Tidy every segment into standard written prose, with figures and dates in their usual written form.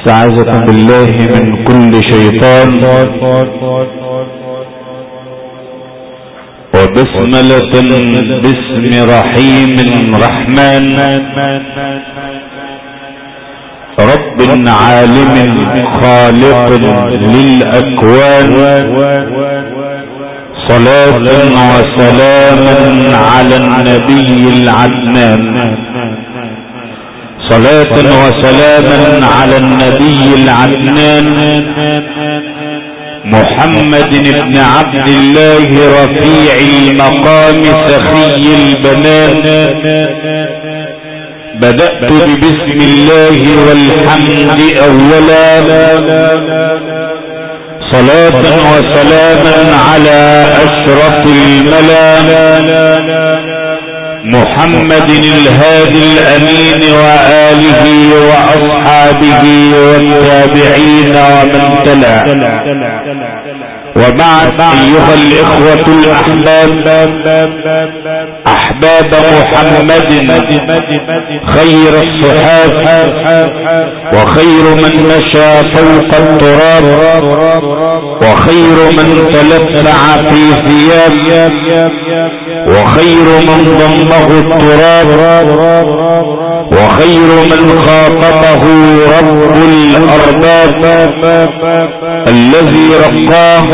استعاذة بالله من كل شيطان وبسملة باسم رحيم رحمن رب عالم خالق للأكوان صلاة وسلاما على النبي العدنان صلاة وسلاما على النبي العدنان محمد بن عبد الله رفيع المقام سخي البنان بدأت ببسم الله والحمد أولا صلاة وسلاما على أشرف الملا محمد الهادي الأمين وآله وأصحابه والتابعين ومن تلا. وبعد أيها الإخوة الأحباب أحباب محمد خير الصحاب وخير من مشى فوق التراب وخير من تلفع في ثياب وخير من ضمه التراب وخير من خاطبه رب الأرباب الذي رقاه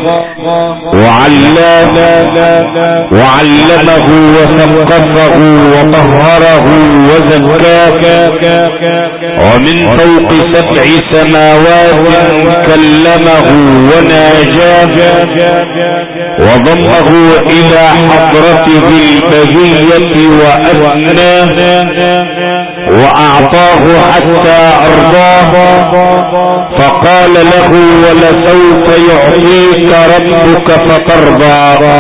وعلمه وثقفه وطهره وزكاه ومن فوق 7 سماوات كلمه وناجاه وضمه إلى حضرته البهية وأثناه وأعطاه حتى أرضاه فقال له ولسوف يعطيك ربك فترضى.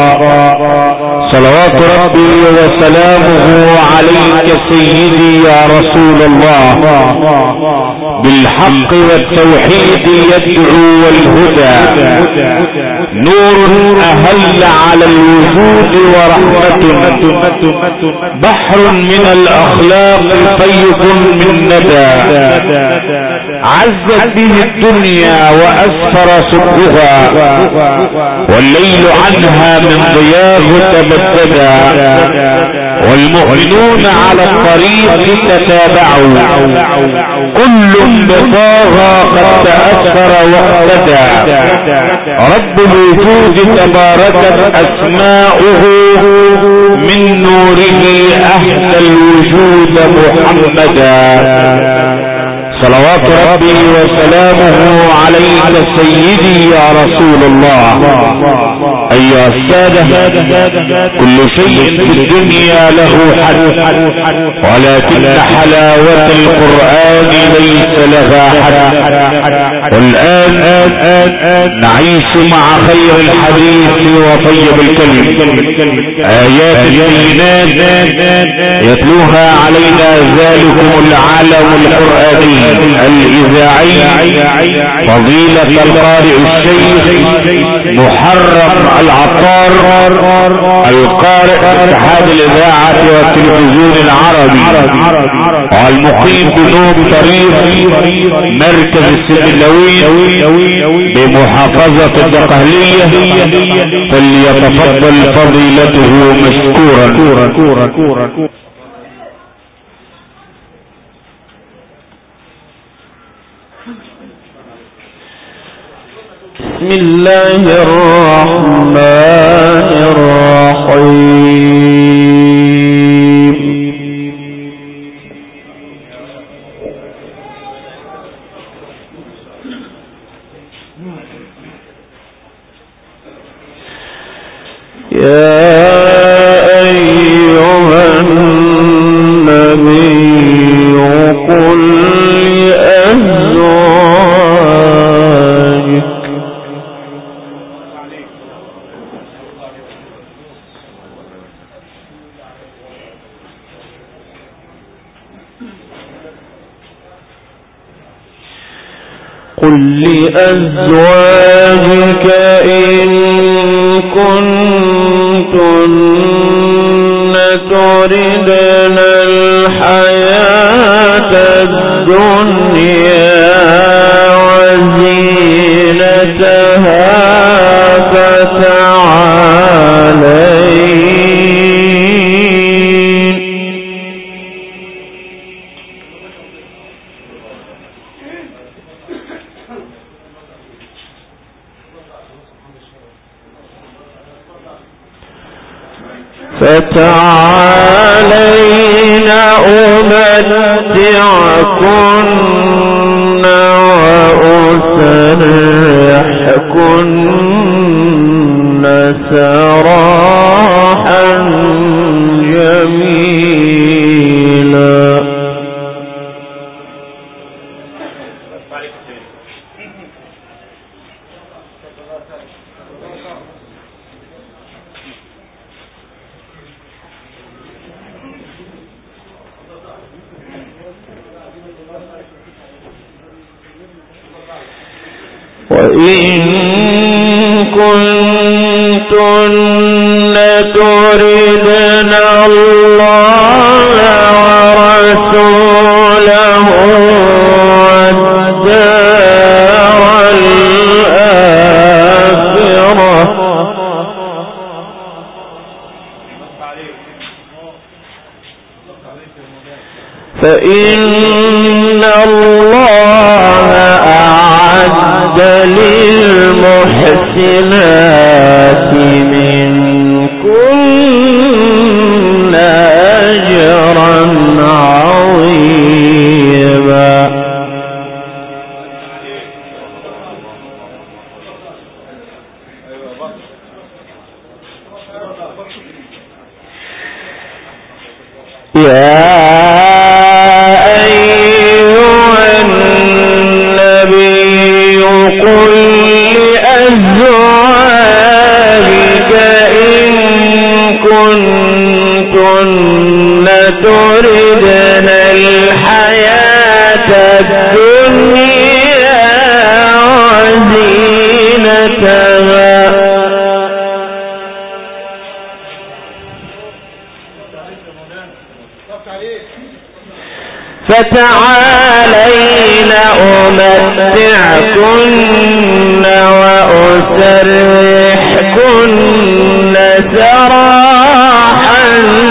صلوات ربي وسلامه عليك سيدي يا رسول الله بالحق والتوحيد يدعو والهدى نور أهل على الوجود ورحمة بحر من الأخلاق فيض من ندى عزت به الدنيا وأسفر سبها والليل عنها من ضياه تبددا والمؤمنون على الطريق تتابعوا كل بطاغى قد تأثر واقتدى رب الوجود تباركت أسماؤه من نوره أهدى الوجود محمدا. صلوات ربي وسلامه عليك سيدي يا رسول الله. أيها السادة كل شيء في الدنيا له حد ولكن حلاوة القرآن ليس لها حد. والآن نعيش مع خير الحديث وطيب الكلم آيات البينات يتلوها علينا ذلكم العالم القرآني الإذاعي فضيلة القارئ الشيخ محرم العطار القارئ اتحاد الإذاعة والتلفزيون العربي والمقيم بنوب طريق مركز السملوين بمحافظة الدقهلية فليتفضل فضيلته مشكورا. بسم الله الرحمن الرحيم. يا أيها النبي قل لأزواجك إن كنتن تردن الحياة الدنيا فتعالين أمتعكن وأسرحكن سراحا جميلا. وإن كنتن تردن الله ورسوله والدار الآخرة فإن الله أعد للمحسنات منكن أجرا عظيما. يا أيها النبي قل لأزواجك إن كنتن تردن الحياة الدنيا وزينتها فتعالين أمتعكن وأسرحكن سراحا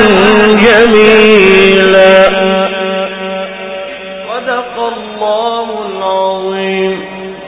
جميلا. صدق الله العظيم.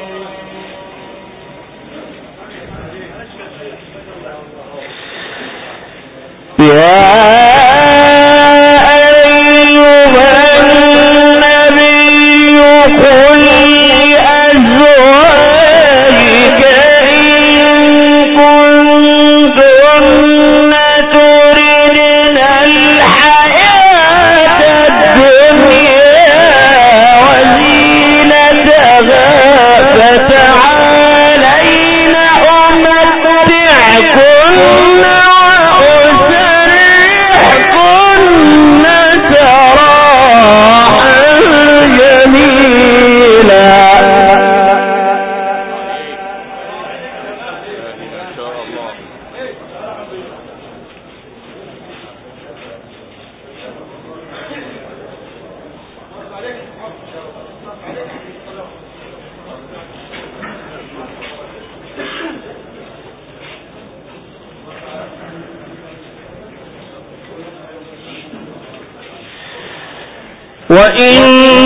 وإن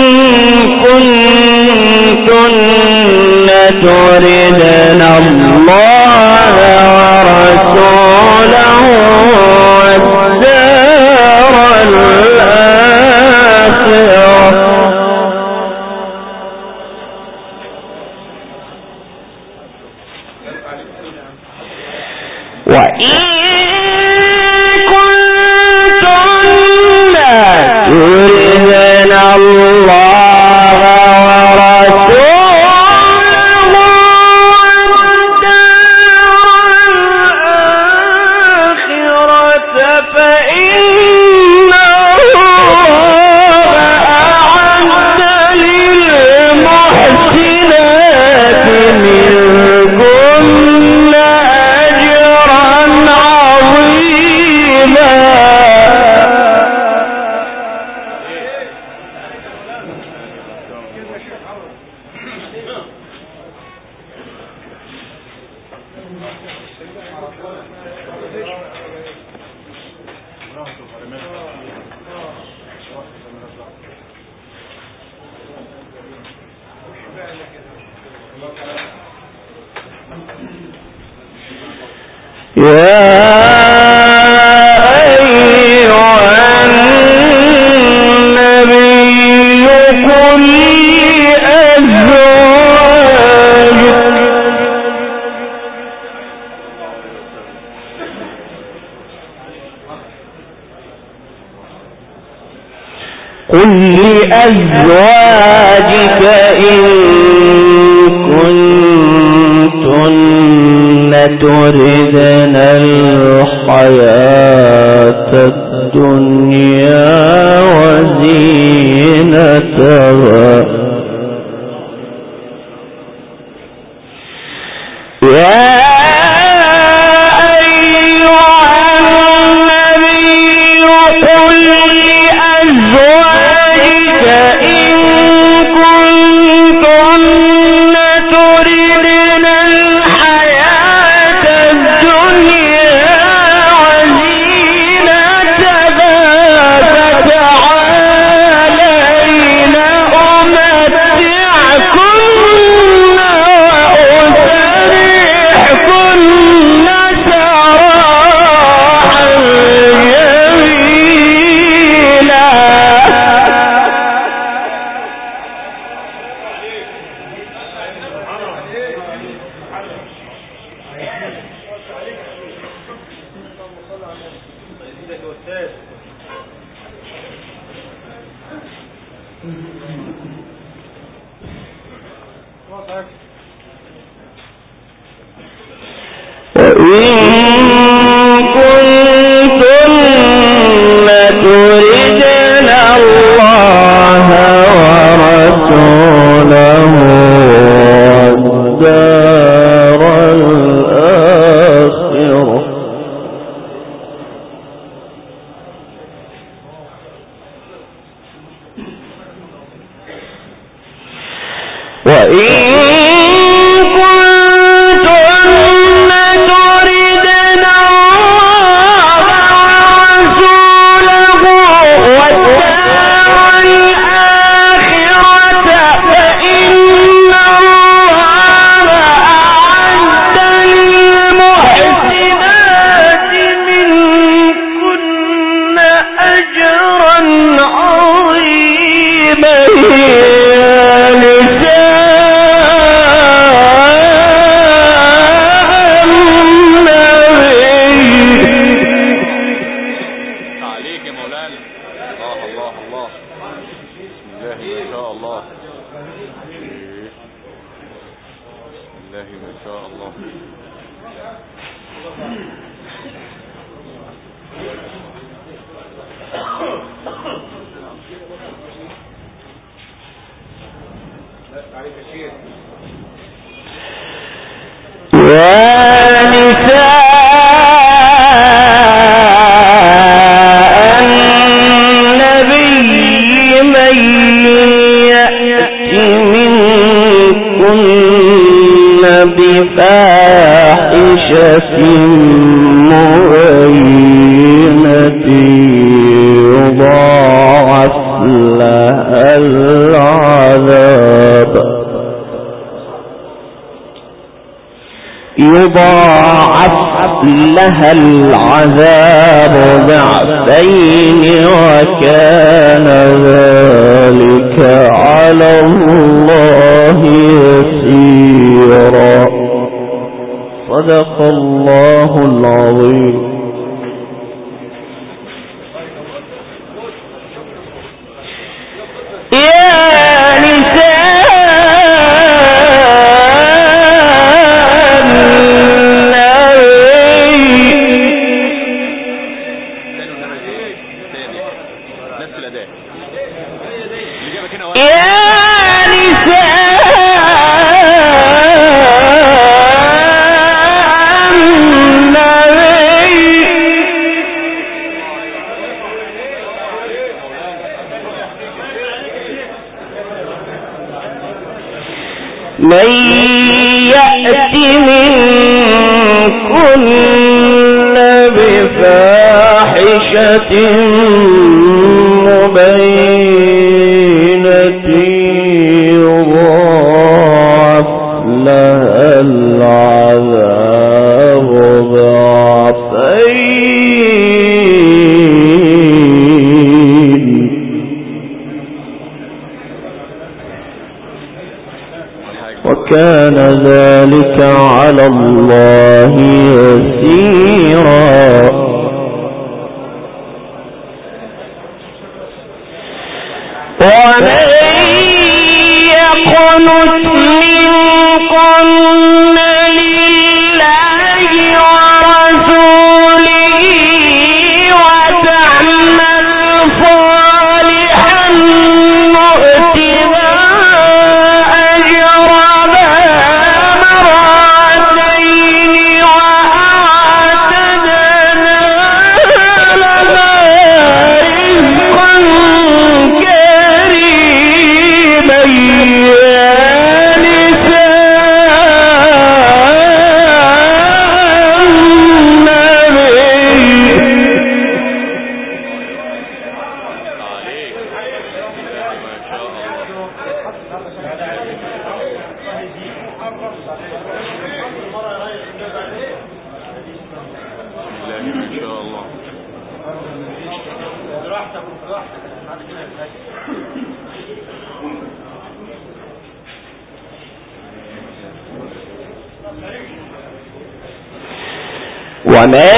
كنتن تردن الله ورسوله والدار الآخرة وإن كنتن تردن الله ورسوله والدار الآخرة فإن الله أعد للمحسنات منكن أجرا عظيما. يا لأزواجك إن كنتن تردن الحياة الدنيا وزينتها يضاعف لها العذاب ضعفين وكان ذلك على الله يسيرا. صدق الله العظيم. من يأت منكن بفاحشة مبينة يضاعف لها العذاب ضعفين وكان ذلك على الله يسيرا. ومن ومن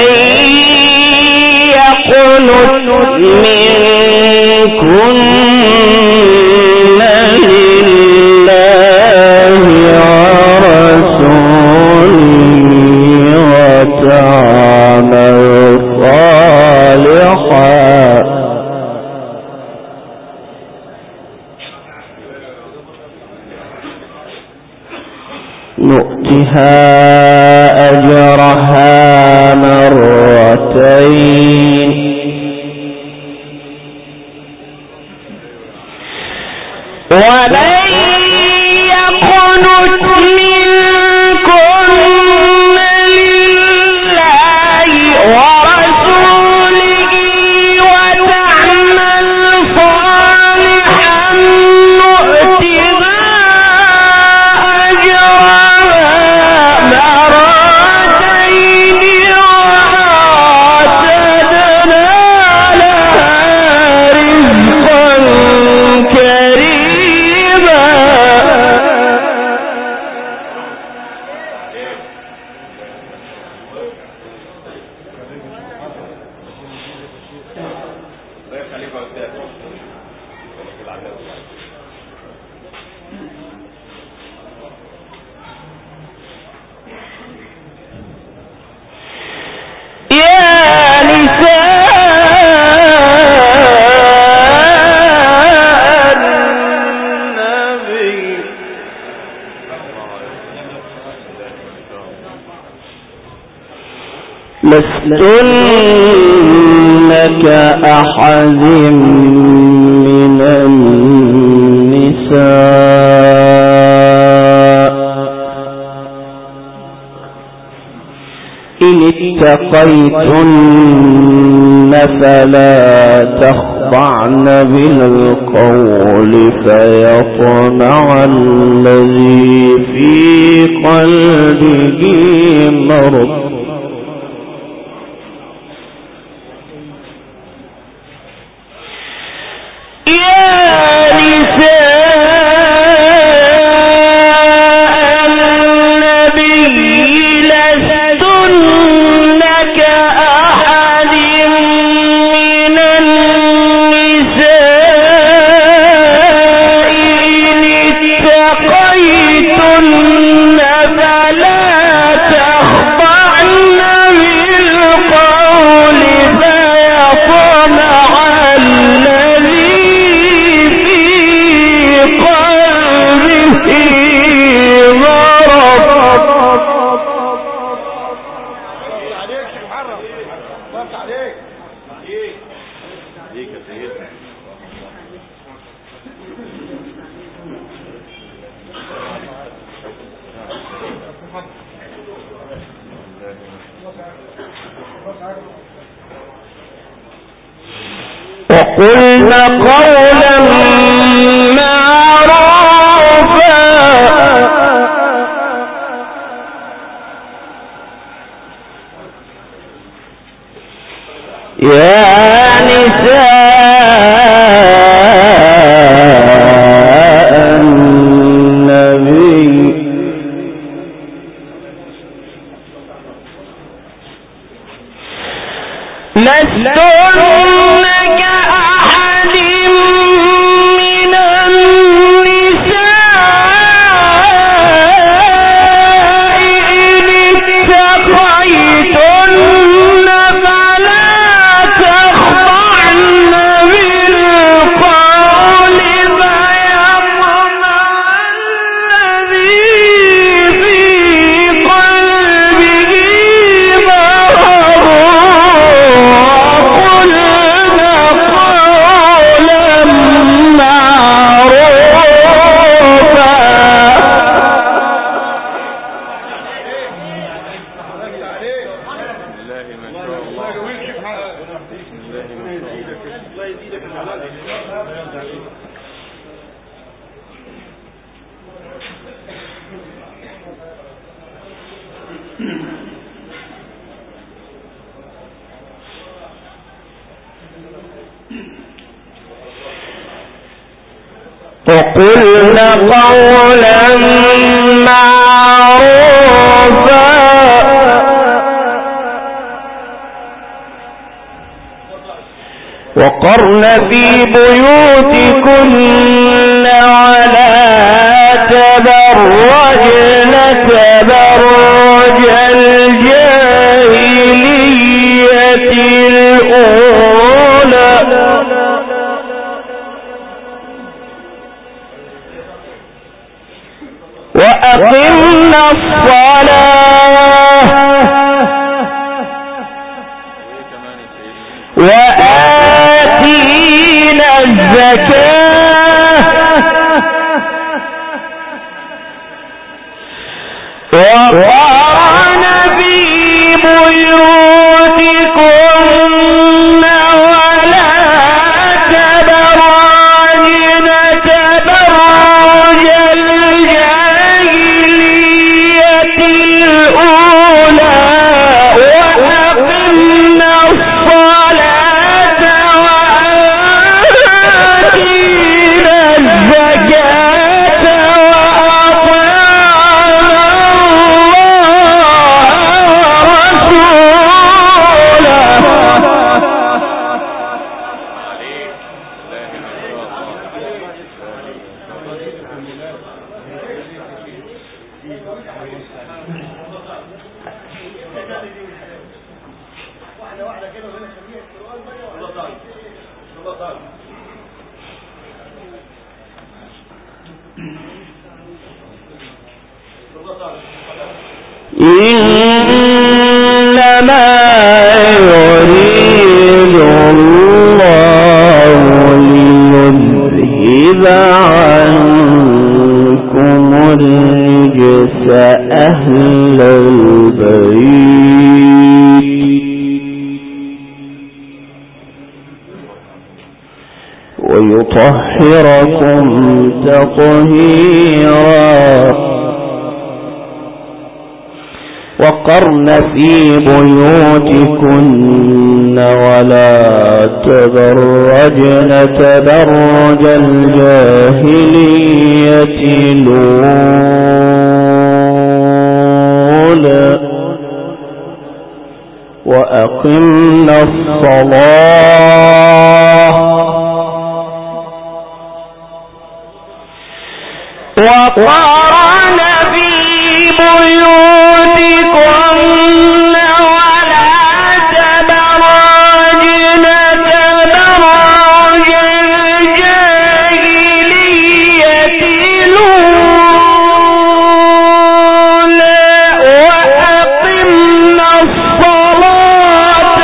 يقنت منكن لله ورسوله وتعمل صالحا نؤتها أجرها مرتين ومن يقنت منكن لله ورسوله وتعمل صالحا نؤتها لستن كأحد من النساء إن اتقيتن فلا تخضعن بالقول فيطمع الذي في قلبه مرض وقلنا قولا معروفا يا نساء النبي لستن كأحد من النساء وقلنا قولا معروفا وقرن في بيوتكن ولا تبرجن تبرج الجاهلية الأولى وأقمنا الصلاة وآتينا الزكاة وقرن في بيوتكن ولا تبرجن تبرج الجاهلية الأولى وأقمنا الصلاة وآتينا الزكاة إنما يريد الله ليذهب عنكم الرجس أهل البيت ويطهركم تطهيرا وقرن في بيوتكن ولا تبرجن تبرج الجاهلية الأولى وأقمنا الصلاة وقرن في بيوتكن ولا تبرجن تبرج الجاهلية الأولى وأقمنا الصلاة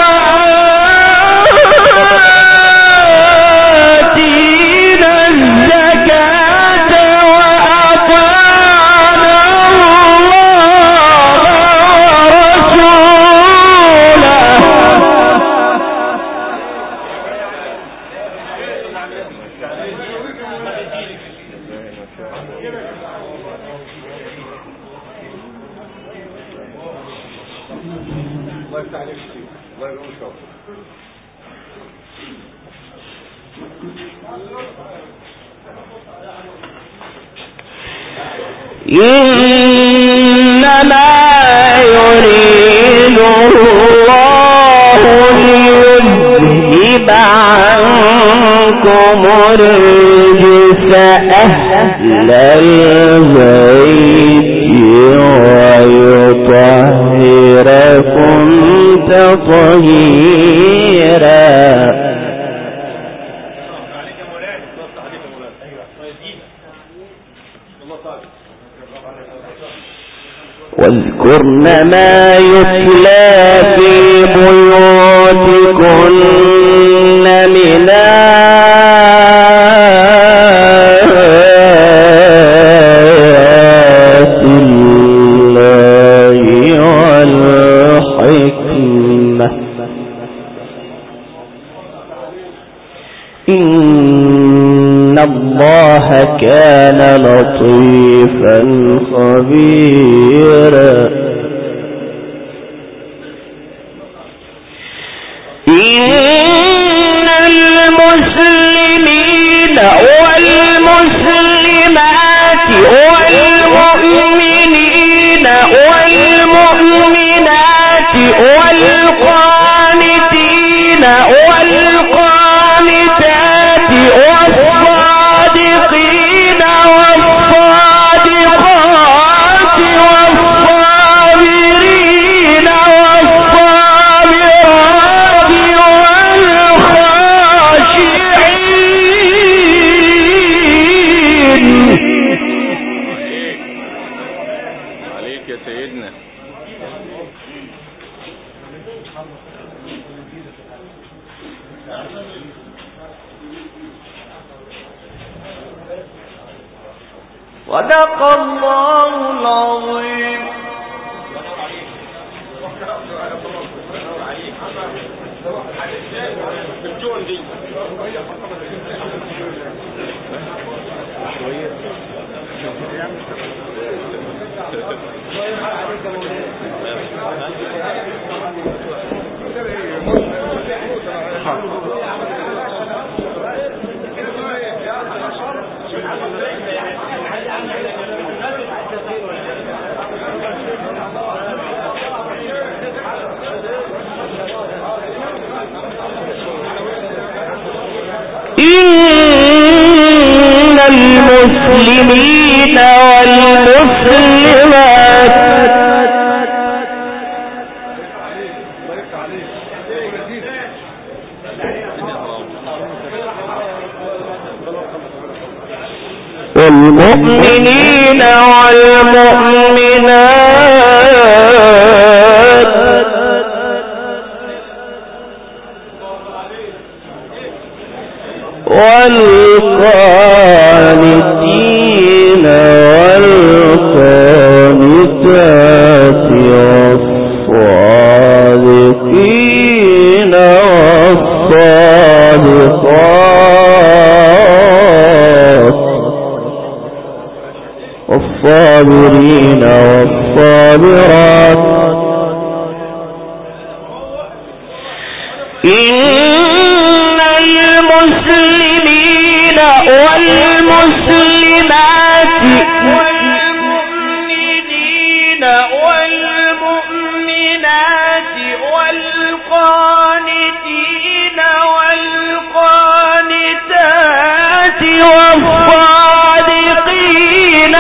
وآتينا الزكاة وأطعنا الله إنما يريد الله ليذهب عنكم الرجس أهل البيت ويطهركم تطهيرا واذكرن ما يتلى في بيوتكن من آيات الله والحكمة إن الله كان لطيفا خبيرا إن المسلمين والمسلمات والمؤمنين والمؤمنات والقانتين والقانتات والصادقين والصادقات والصابرين والصابرات والخاشعين. عليك يا سيدنا. صدق الله العظيم. إن المسلمين والمسلمات والمؤمنين والمؤمنات والقانتين والقانتات والصادقين والصادقات والصابرين والصابرات. المسلمين والمسلمات والمؤمنين والمؤمنات والقانتين والقانتات والصادقين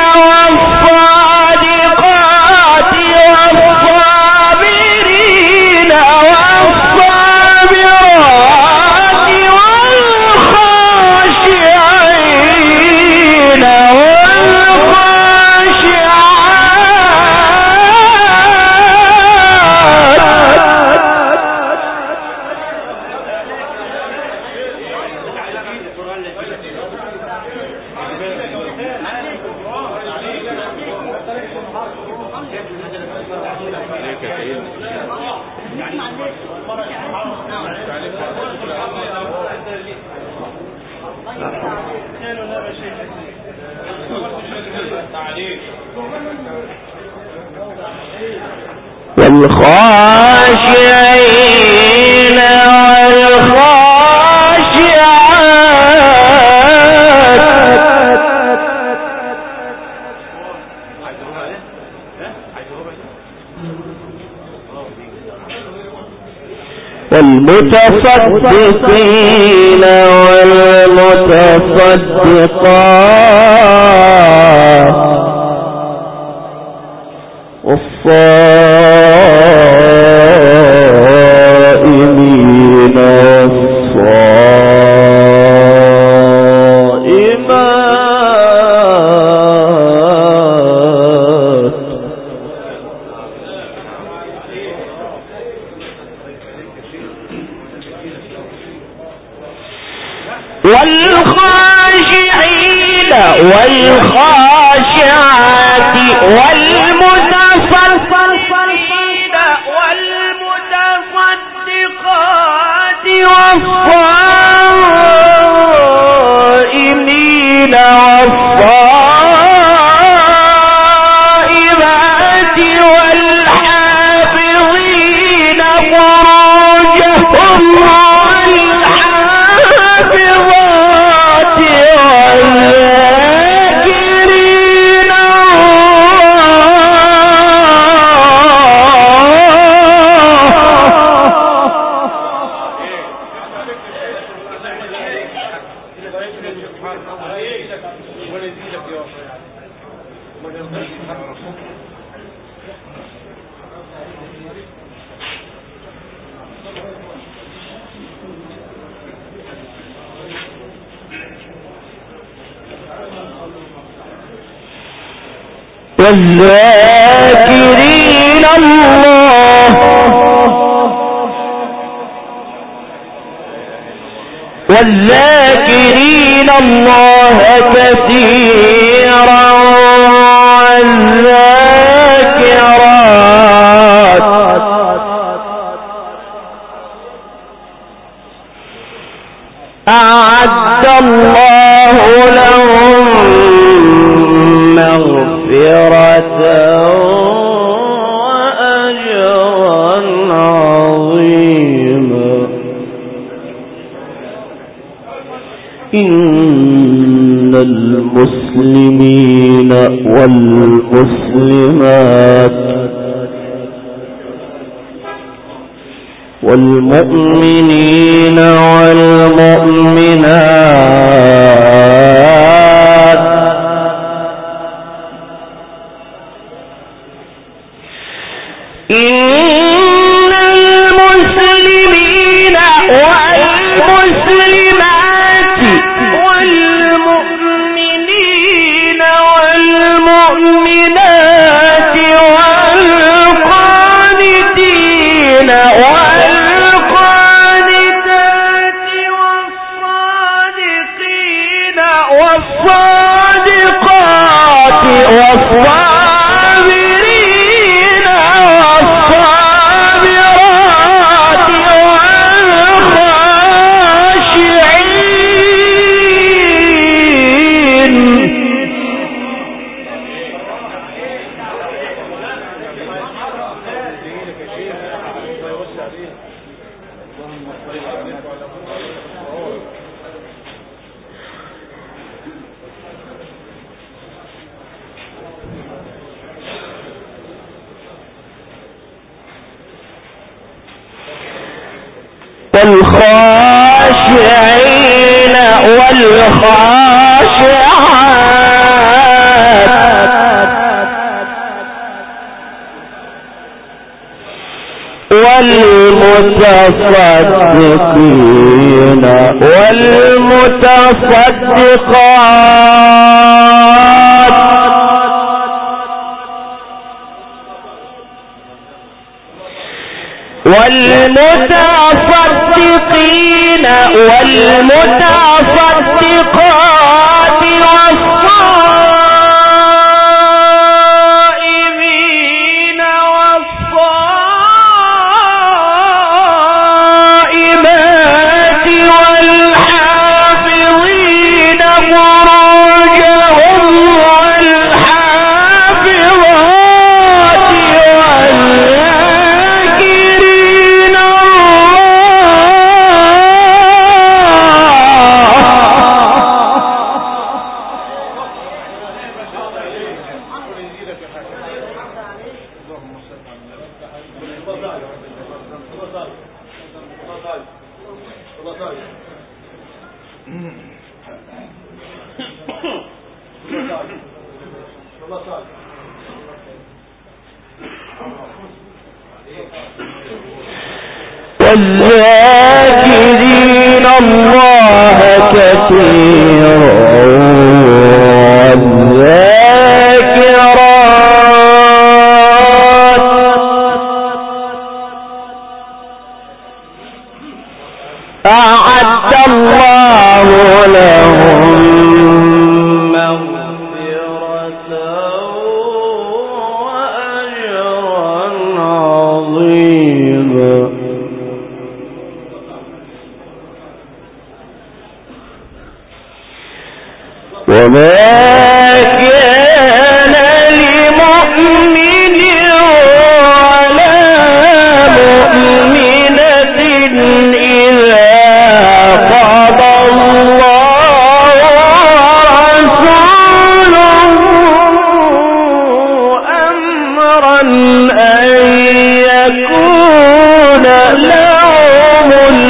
والصادقات والصابرين والصابرات والخاشعين والخاشعين والخاشعات والمتصدقين والمتصدقات والصائمين والصائمات والخاشعين والخاشعات والمتصدقين والمتصدقات والصائمين والصائمات والحافظين فروجهم والحافظات والذاكرين الله كثيرا والذاكرات أعد الله لهم مغفرة وأجرا عظيما إن المسلمين والمسلمات والمؤمنين والمؤمنات إن المسلمين والمسلمات والمؤمنين والمؤمنات والقانتين والقانتات والصادقين والصادقات والصابرين والصابرات والخاشعين والخاشعين والخاشعات والمتصدقين والمتصدقات والمتصدقين والمتصدقات والصائمين والصائمات والحافظين فروجهم والحافظات والذاكرين والذاكرين الله كثيرا والذاكرات أعد الله لهم مغفرة وأجرا عظيما وما كان لمؤمن ولا مؤمنة إذا قضى الله ورسوله أمرا أن يكون لهم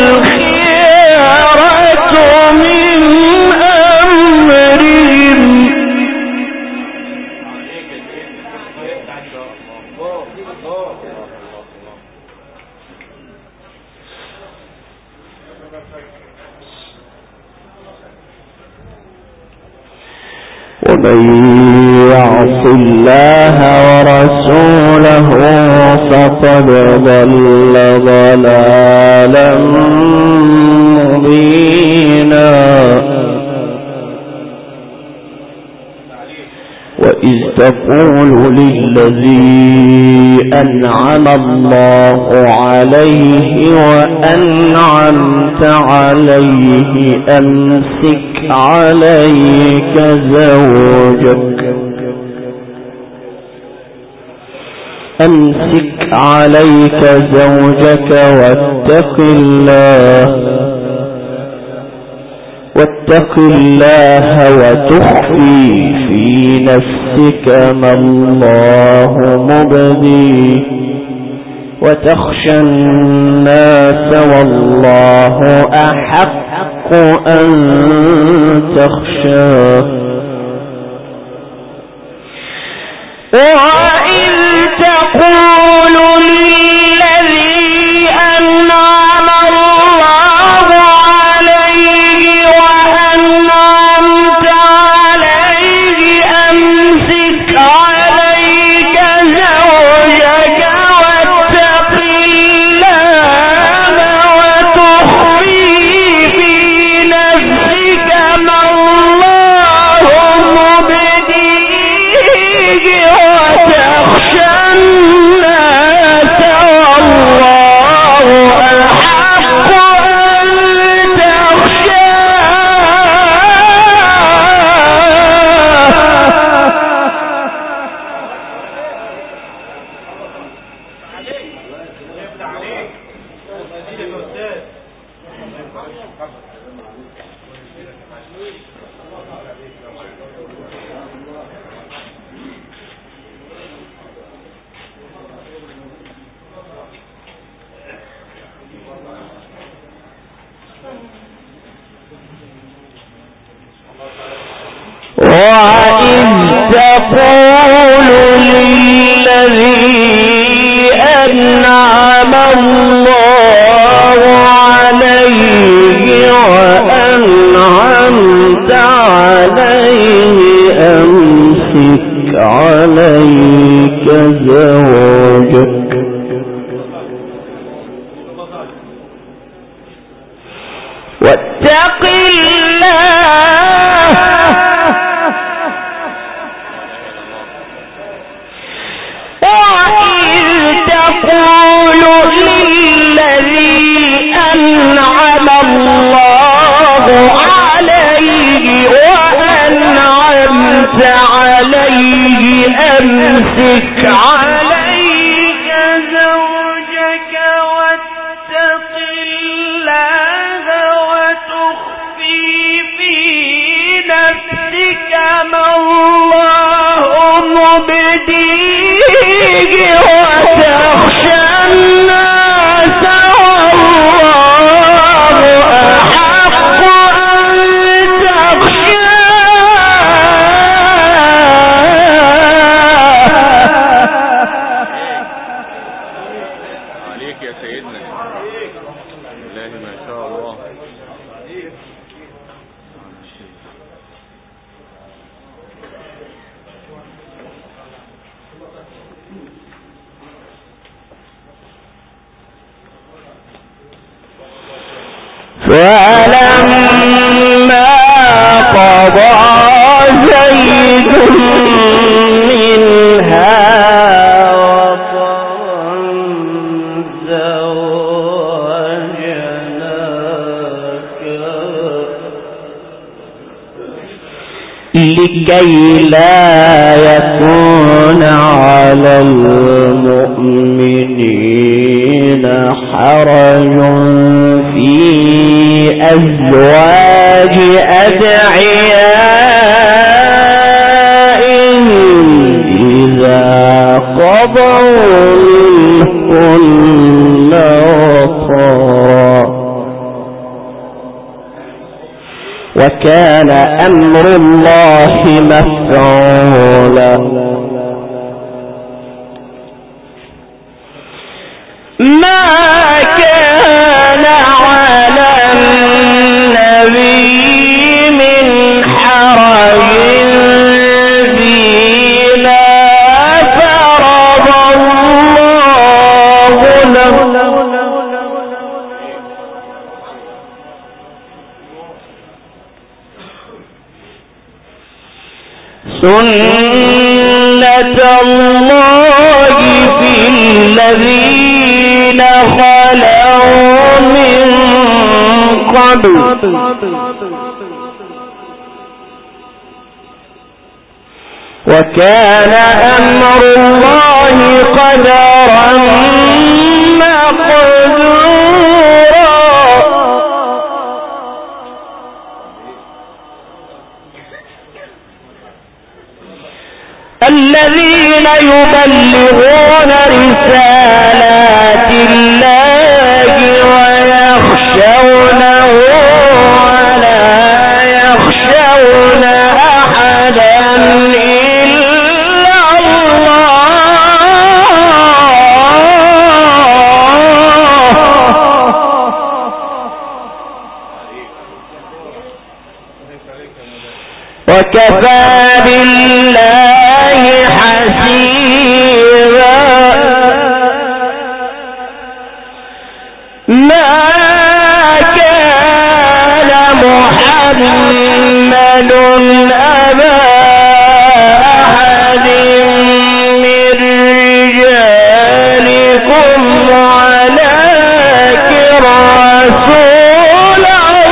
الخيرة من أمرهم ومن يعص الله ورسوله فقد ضل ضلالا مبينا وإذ تقول للذي أنعم الله عليه وأنعمت عليه أمسك عليك زوجك واتق الله وتخفي في نفسك ما الله مبديه وتخشى الناس والله أحق أن تخشاه وإذ تقول للذي أنعم الله عليه وأنعمت عليه أمسك عليك زوجك واتق الله وتخفي في نفسك ما الله مبديه وتخشى الناس والله أحق أن وإذ تقول للذي أنعم الله عليه وأنعمت عليه أمسك عليك زوجك واتق الله وإذ تقول للذي أنعم الله عليه وأنعمت عليه أمسك عليك زوجك واتق الله وتخفي في نفسك ما الله مبديه وتخشى الناس والله أحق أن تخشاه عليك يا سيدنا الله ما شاء الله. فلما قضى زيد منها وطرا زوجناك لكي لا يكون على المؤمنين حرج في أزواج أدعيائهم إذا قضوا منهن وطرا وكان أمر الله مفعولا ما كان على النبي من حرج فيما فرض الله له سنة الله في الذين خلوا من قبل وكان أمر الله قدرا مقدورا الذين يبلغون رسالات الله ويخشونه ولا يخشون أحدا إلا الله وكفى بالله حسيبا ما كان محمد أبا أحد من رجالكم ولكن رسول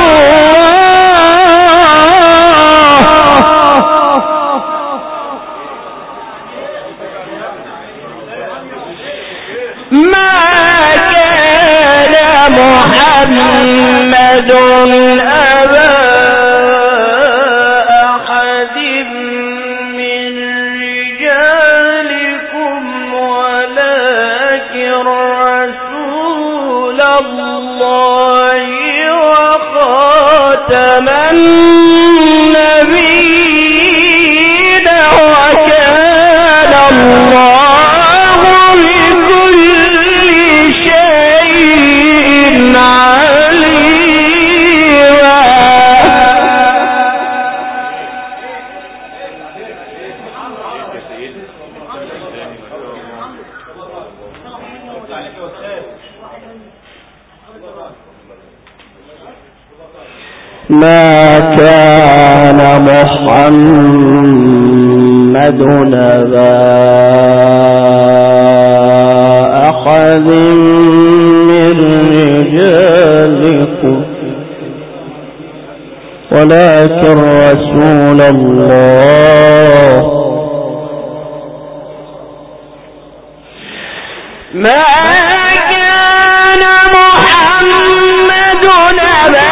محمد أبا أحد من رجالكم ولكن رسول الله وخاتم النبيين وكان الله بكل شيء عليما ما كان محمد أبا أحد من رجالكم ولكن رسول الله ما كان محمد أبا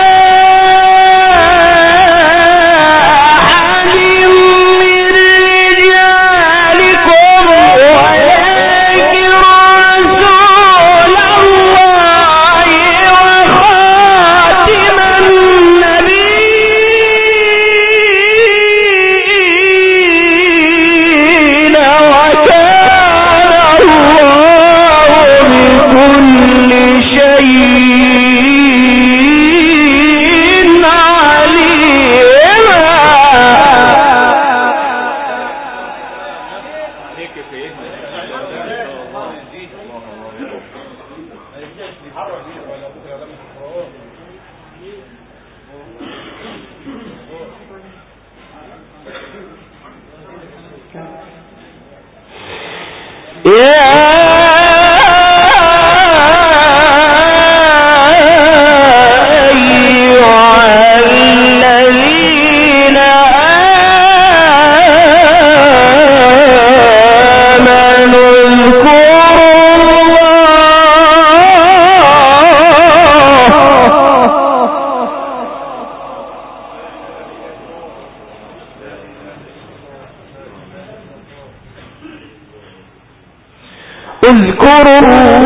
اذكروا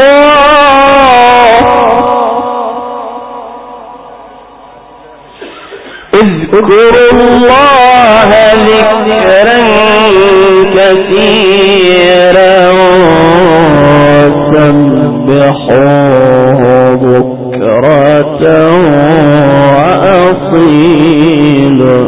الله ذكرا كثيرا وسبحوه فسبحوه بكرة وأصيلا.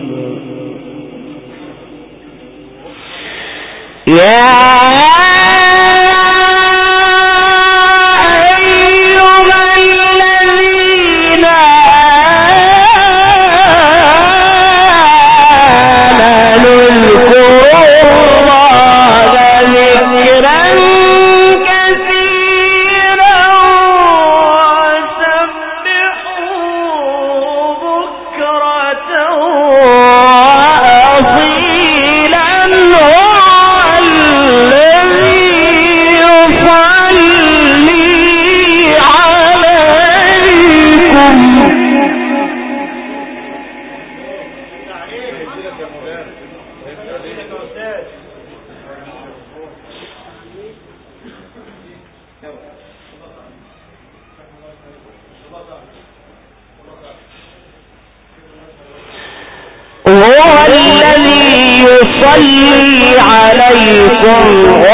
يصلي عليكم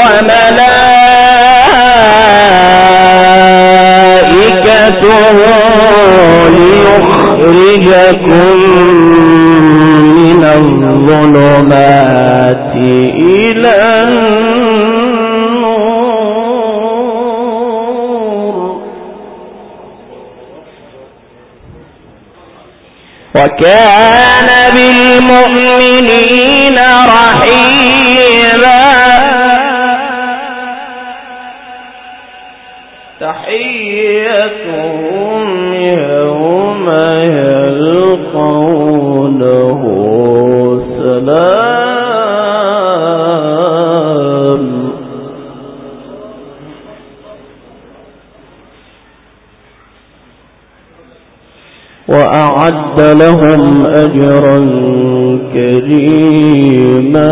وملائكته ليخرجكم من الظلمات إلى النور وكان بالمؤمنين رحيما. تحيتهم يوم يلقونه سلام وأعد لهم أجرا كريما.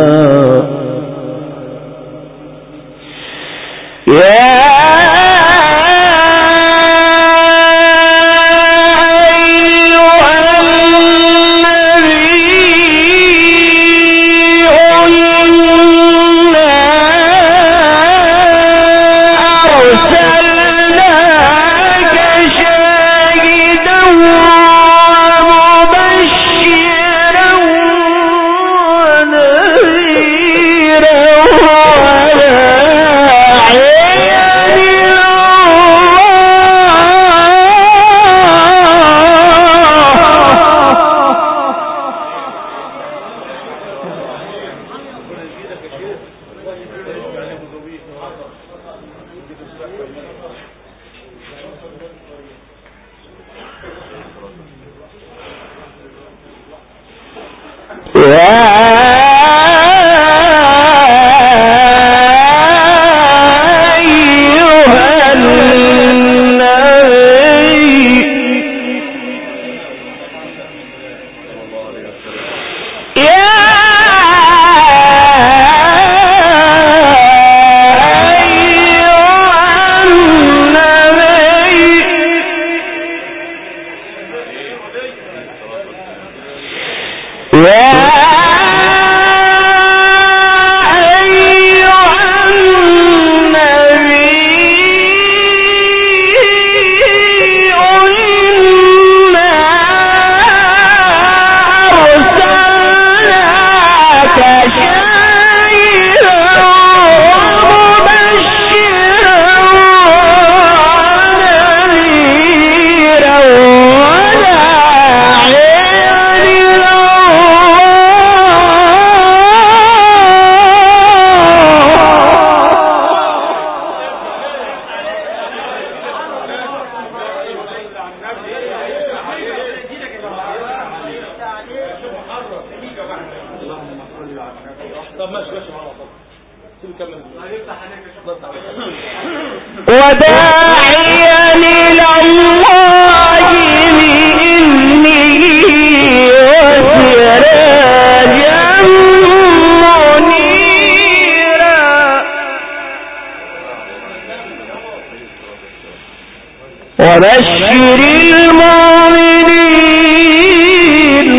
وداعيا إلى الله بإذنه وسراجا منيرا. وبشر المؤمنين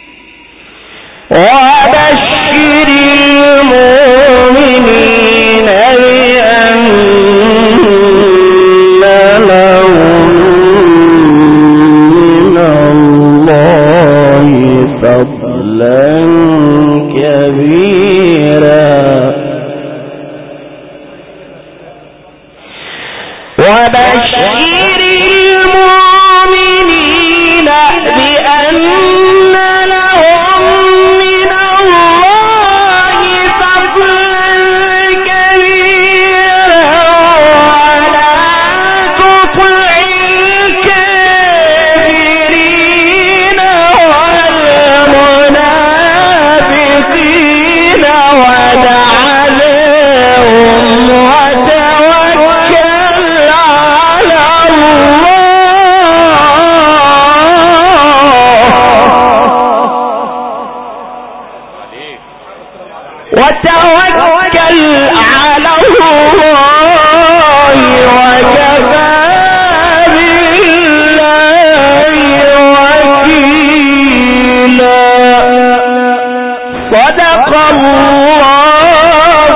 وبشر المؤمنين كبيرا وبشر المؤمنين بأن لهم من الله فضلا كبيرا ولا تطع الكافرين والمنافقين ودع لهم وتوكل على الله وكفى بالله وكيلا صدق الله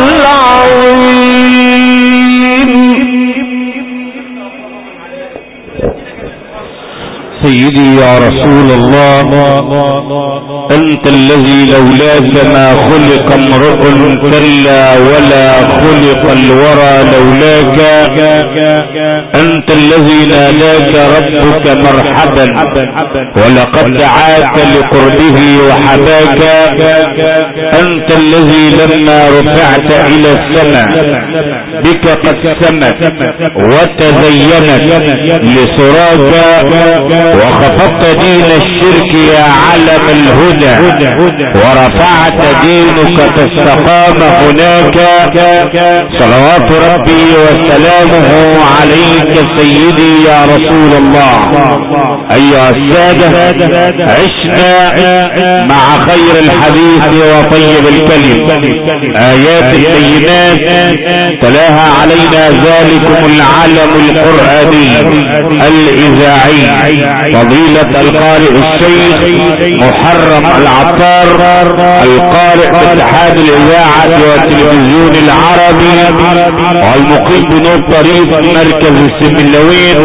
العظيم. سيدي يا رسول الله، أنت الذي لولاك ما خلق امرؤ كلا ولا خلق الورى لولاك. أنت الذي ناداك ربك مرحبا ولقد دعاك لقربه وحباك. أنت الذي لما رفعت إلى السماء بك قد سمت وتزينت لسراك وخفضت دين الشرك يا علم الهدى ورفعت دينك فاستقام هناك. صلوات ربي وسلامه عليك سيدي يا رسول الله. أيها السادة، عشنا مع خير الحديث وطيب الكلم آيات البينات تلاها علينا ذلكم العلم القرآني الإذاعي فضيلة القارئ الشيخ محرم العطار القارئ باتحاد الإذاعة والتلفزيون العربي والمقيم بنور طريق مركز السمنلوين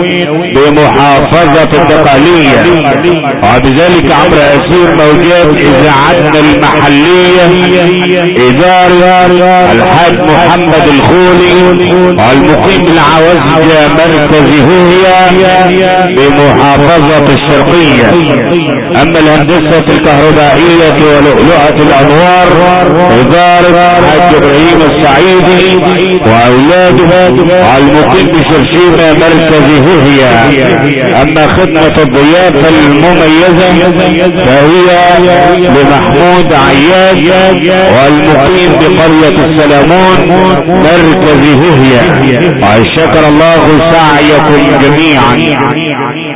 بمحافظة الدقهلية، وبذلك عبر أثير موجات إذاعتنا المحلية إدارة الحاج محمد الخولي والمقيم بالعوزجة مركز هوية بمحافظة الشرقية. أما الهندسة الكهربائية ولؤلؤة الأنوار إدارة الحاج إبراهيم السعيدي وأولاده والمقيم بشرشيمة مركز هوية. أما خدمة الضيافة المميزة فهي لمحمود عياد والمقيم بقرية السلامون مركز هوية. وشكر الله سعيكم جميعا.